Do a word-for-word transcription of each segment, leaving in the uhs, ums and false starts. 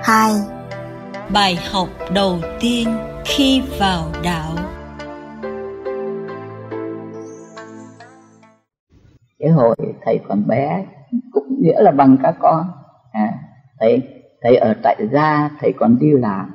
hai. Bài học đầu tiên khi vào đạo. Cái hồi thầy còn bé cũng nghĩa là bằng các con, à, thầy thầy ở tại gia, thầy còn đi làm,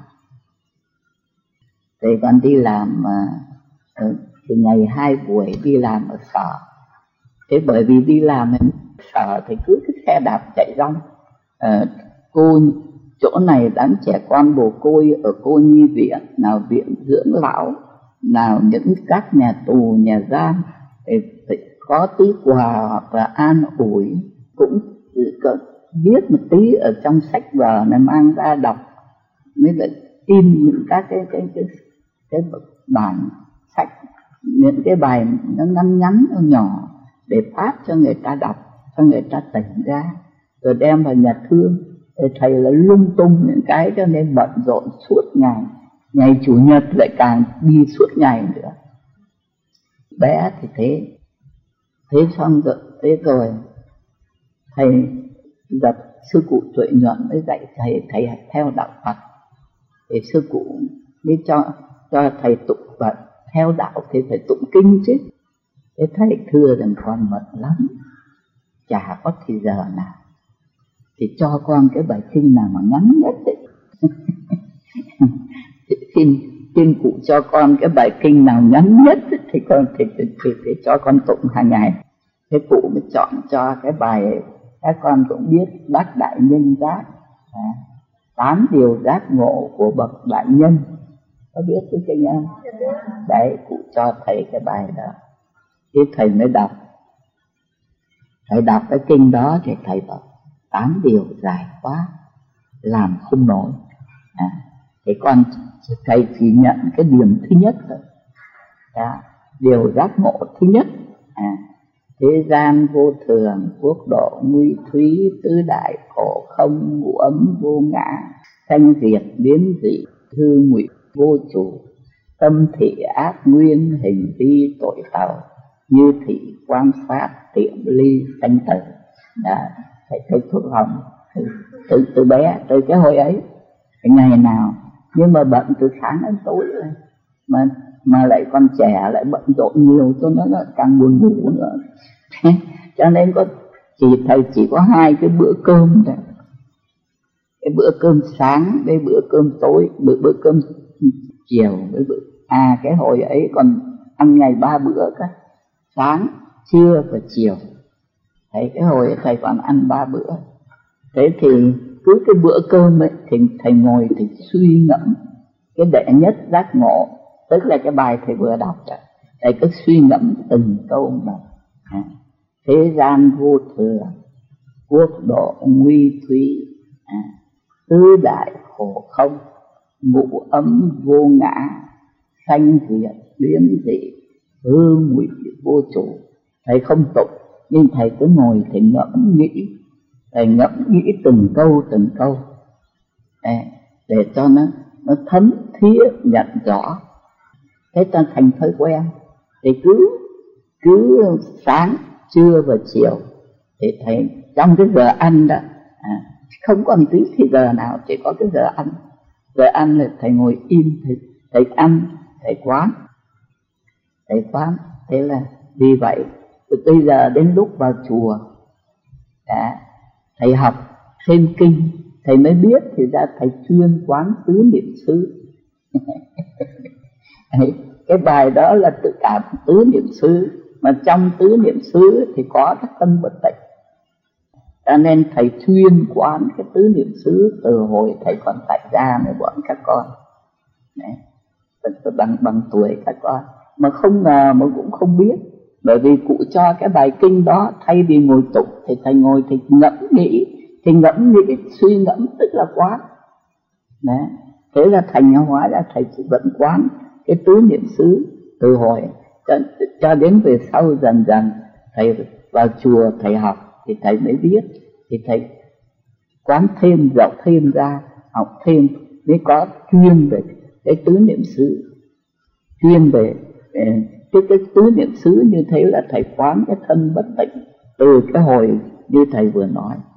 thầy còn đi làm mà thì ngày hai buổi đi làm ở sở. Thế bởi vì đi làm ở sở thì cứ cái xe đạp chạy rong, à, cô chỗ này đám trẻ con bồ côi ở cô nhi viện, nào viện dưỡng lão, nào những các nhà tù nhà giam thì, thì có tí quà hoặc là an ủi, cũng có viết một tí ở trong sách vở này mang ra đọc, mới lại in những các cái cái cái cái bản sách, những cái bài nó ngắn ngắn nó nhỏ để phát cho người ta đọc, cho người ta tỉnh ra, rồi đem vào nhà thương. Thì thầy là lung tung những cái cho nên bận rộn suốt ngày, ngày chủ nhật lại càng đi suốt ngày nữa. Bé thì thế, thế xong rồi, thế rồi thầy gặp sư cụ Tuệ Nhuận mới dạy thầy thầy theo đạo Phật. Thì sư cụ mới cho cho thầy tụng Phật, theo đạo thì phải tụng kinh chứ. Thế thầy thưa rằng con bận lắm, chả có thì giờ nào, thì cho con cái bài kinh nào mà ngắn nhất đấy. xin xin cụ cho con cái bài kinh nào ngắn nhất ấy, thì con thì, thì, thì, thì cho con tụng hàng ngày. Thế cụ mới chọn cho cái bài, các con cũng biết, Bát Đại Nhân Giác, à, tám điều giác ngộ của bậc đại nhân, có biết cái kinh không? Đấy, cụ cho thầy cái bài đó. Thế thầy mới đọc, thầy đọc cái kinh đó thì thầy bảo tám điều dài quá, làm không nổi. À, thì con thầy chỉ nhận cái điểm thứ nhất thôi. Đó, điều giác ngộ thứ nhất, à, thế gian vô thường, quốc độ nguy thúy, tứ đại khổ không, ngũ ấm vô ngã, sanh diệt biến dị, hư ngụy vô chủ, tâm thị ác nguyên, hình vi tội tàu, như thị quan sát tiệm ly sanh tử. Đó, thầy thầy thuốc lòng từ, từ, từ bé, từ cái hồi ấy, cái ngày nào, nhưng mà bận từ sáng đến tối rồi, mà mà lại còn trẻ, lại bận rộn nhiều cho nó càng buồn ngủ nữa. Cho nên có chỉ thầy chỉ có hai cái bữa cơm thôi, cái bữa cơm sáng với bữa cơm tối, bữa bữa cơm chiều với bữa à cái hồi ấy còn ăn ngày ba bữa cả, sáng trưa và chiều. Thầy cái hồi ấy thầy còn ăn ba bữa. Thế thì cứ cái bữa cơm ấy thì thầy ngồi thì suy ngẫm cái đệ nhất giác ngộ, tức là cái bài thầy vừa đọc đó. Thầy cứ suy ngẫm từng câu một. À, thế gian vô thường, quốc độ nguy thúy, à, tứ đại khổ không, ngũ ấm vô ngã, sanh diệt biến dị, hư ngụy vô chủ. Thầy không tụng, nhưng thầy cứ ngồi thầy ngẫm nghĩ, thầy ngẫm nghĩ từng câu từng câu, để, để cho nó nó thấm thía nhận rõ. Thế ta thành thói quen, thì cứ cứ sáng trưa và chiều thì thầy trong cái giờ ăn đó, à, không có một tí thì giờ nào, chỉ có cái giờ ăn. Giờ ăn là thầy ngồi im, thầy, thầy ăn, thầy quán, thầy quán. Thế là vì vậy từ bây giờ đến lúc vào chùa, à, thầy học thêm kinh, thầy mới biết thì ra thầy chuyên quán tứ niệm xứ. Cái bài đó là tự cảm tứ niệm xứ, mà trong tứ niệm xứ thì có các thân bất tịnh, cho nên thầy chuyên quán cái tứ niệm xứ từ hồi thầy còn tại gia với bọn các con. Đấy, bằng bằng tuổi các con, mà không ngờ mà cũng không biết, bởi vì cụ cho cái bài kinh đó thay vì ngồi tụng thì thầy ngồi thì ngẫm nghĩ, thì ngẫm nghĩ suy ngẫm tức là quán. Đấy, thế là thành hóa ra thầy chỉ vẫn quán cái tứ niệm xứ từ hồi cho, cho đến về sau dần dần thầy vào chùa thầy học thì thầy mới biết, thì thầy quán thêm rộng thêm ra, học thêm mới có chuyên về cái tứ niệm xứ, chuyên về cái cái tứ niệm xứ như thế là thầy quán cái thân bất tịnh từ cái hồi như thầy vừa nói.